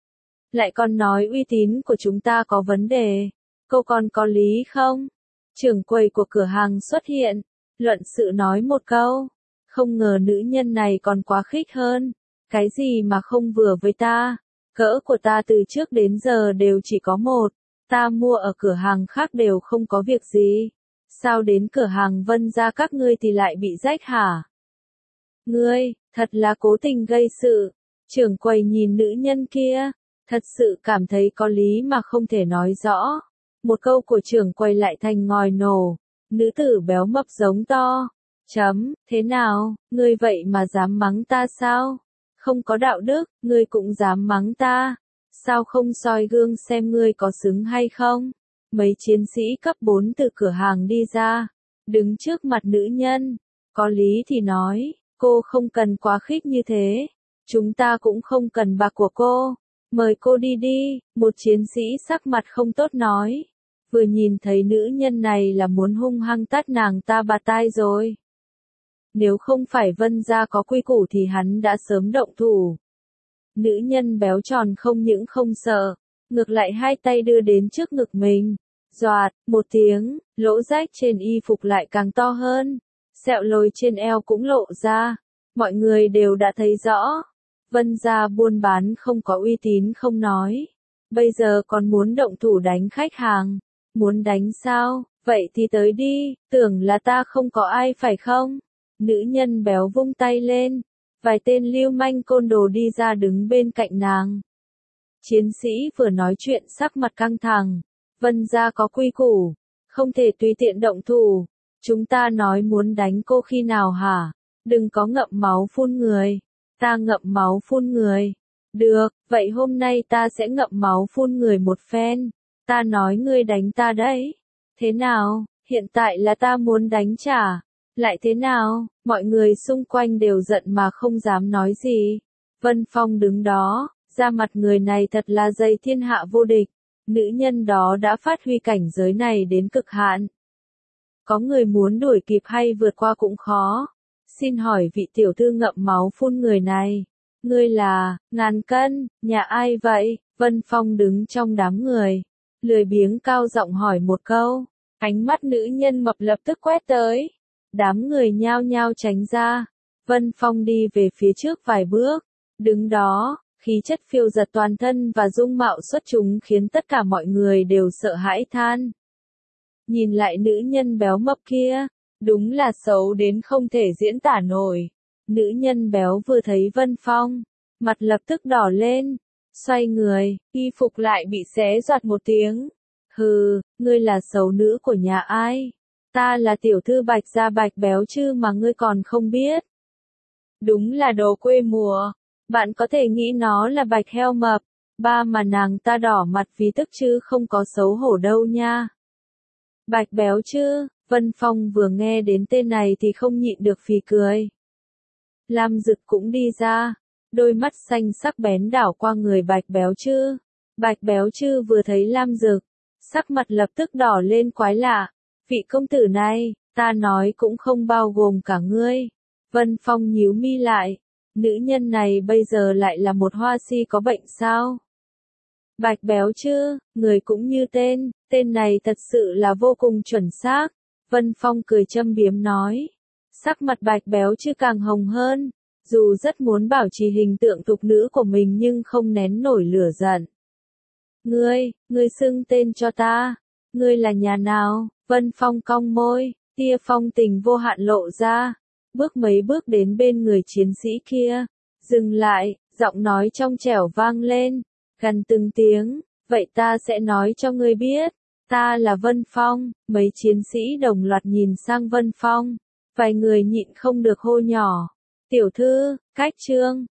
Speaker 1: Lại còn nói uy tín của chúng ta có vấn đề. Cô còn có lý không? Trưởng quầy của cửa hàng xuất hiện. Luận sự nói một câu. Không ngờ nữ nhân này còn quá khích hơn. Cái gì mà không vừa với ta? Cỡ của ta từ trước đến giờ đều chỉ có một. Ta mua ở cửa hàng khác đều không có việc gì. Sao đến cửa hàng Vân gia các ngươi thì lại bị rách hả? Ngươi, thật là cố tình gây sự. Trưởng quầy nhìn nữ nhân kia, thật sự cảm thấy có lý mà không thể nói rõ. Một câu của trưởng quầy lại thành ngòi nổ. Nữ tử béo mập giống to. Chấm, thế nào, ngươi vậy mà dám mắng ta sao? Không có đạo đức, ngươi cũng dám mắng ta. Sao không soi gương xem ngươi có xứng hay không? Mấy chiến sĩ cấp bốn từ cửa hàng đi ra, đứng trước mặt nữ nhân. Có lý thì nói, cô không cần quá khích như thế. Chúng ta cũng không cần bạc của cô. Mời cô đi đi, một chiến sĩ sắc mặt không tốt nói. Vừa nhìn thấy nữ nhân này là muốn hung hăng tát nàng ta bạt tai rồi. Nếu không phải Vân gia có quy củ thì hắn đã sớm động thủ. Nữ nhân béo tròn không những không sợ, ngược lại hai tay đưa đến trước ngực mình. Doạt, một tiếng, lỗ rách trên y phục lại càng to hơn. Sẹo lồi trên eo cũng lộ ra. Mọi người đều đã thấy rõ. Vân gia buôn bán không có uy tín không nói. Bây giờ còn muốn động thủ đánh khách hàng. Muốn đánh sao? Vậy thì tới đi, tưởng là ta không có ai phải không? Nữ nhân béo vung tay lên. Vài tên lưu manh côn đồ đi ra đứng bên cạnh nàng. Chiến sĩ vừa nói chuyện sắc mặt căng thẳng. Vân gia có quy củ, không thể tùy tiện động thủ. Chúng ta nói muốn đánh cô khi nào hả? Đừng có ngậm máu phun người. Ta ngậm máu phun người. Được, vậy hôm nay ta sẽ ngậm máu phun người một phen. Ta nói ngươi đánh ta đấy. Thế nào, hiện tại là ta muốn đánh trả. Lại thế nào, mọi người xung quanh đều giận mà không dám nói gì. Vân Phong đứng đó, da mặt người này thật là dày thiên hạ vô địch. Nữ nhân đó đã phát huy cảnh giới này đến cực hạn. Có người muốn đuổi kịp hay vượt qua cũng khó. Xin hỏi vị tiểu thư ngậm máu phun người này. Ngươi là, ngàn cân, nhà ai vậy? Vân Phong đứng trong đám người. Lười biếng cao giọng hỏi một câu. Ánh mắt nữ nhân mập lập tức quét tới. Đám người nhao nhao tránh ra. Vân Phong đi về phía trước vài bước. Đứng đó, khí chất phiêu dật toàn thân và dung mạo xuất chúng khiến tất cả mọi người đều sợ hãi than. Nhìn lại nữ nhân béo mập kia, đúng là xấu đến không thể diễn tả nổi. Nữ nhân béo vừa thấy Vân Phong, mặt lập tức đỏ lên, xoay người, y phục lại bị xé giọt một tiếng. Hừ, ngươi là xấu nữ của nhà ai? Ta là tiểu thư Bạch Gia Bạch Béo chứ mà ngươi còn không biết. Đúng là đồ quê mùa. Bạn có thể nghĩ nó là bạch heo mập, ba mà nàng ta đỏ mặt vì tức chứ không có xấu hổ đâu nha. Bạch Béo chứ, Vân Phong vừa nghe đến tên này thì không nhịn được phì cười. Lam Dực cũng đi ra, đôi mắt xanh sắc bén đảo qua người Bạch Béo chứ. Bạch Béo chứ vừa thấy Lam Dực, sắc mặt lập tức đỏ lên quái lạ. Vị công tử này, ta nói cũng không bao gồm cả ngươi. Vân Phong nhíu mi lại. Nữ nhân này bây giờ lại là một hoa si có bệnh sao? Bạch Béo chứ, người cũng như tên, tên này thật sự là vô cùng chuẩn xác. Vân Phong cười châm biếm nói. Sắc mặt Bạch Béo chứ càng hồng hơn, dù rất muốn bảo trì hình tượng tục nữ của mình nhưng không nén nổi lửa giận. Ngươi, ngươi xưng tên cho ta, ngươi là nhà nào? Vân Phong cong môi, tia phong tình vô hạn lộ ra. Bước mấy bước đến bên người chiến sĩ kia, dừng lại, giọng nói trong trẻo vang lên, gần từng tiếng, vậy ta sẽ nói cho ngươi biết, ta là Vân Phong. Mấy chiến sĩ đồng loạt nhìn sang Vân Phong, vài người nhịn không được hô nhỏ, tiểu thư, cách trương.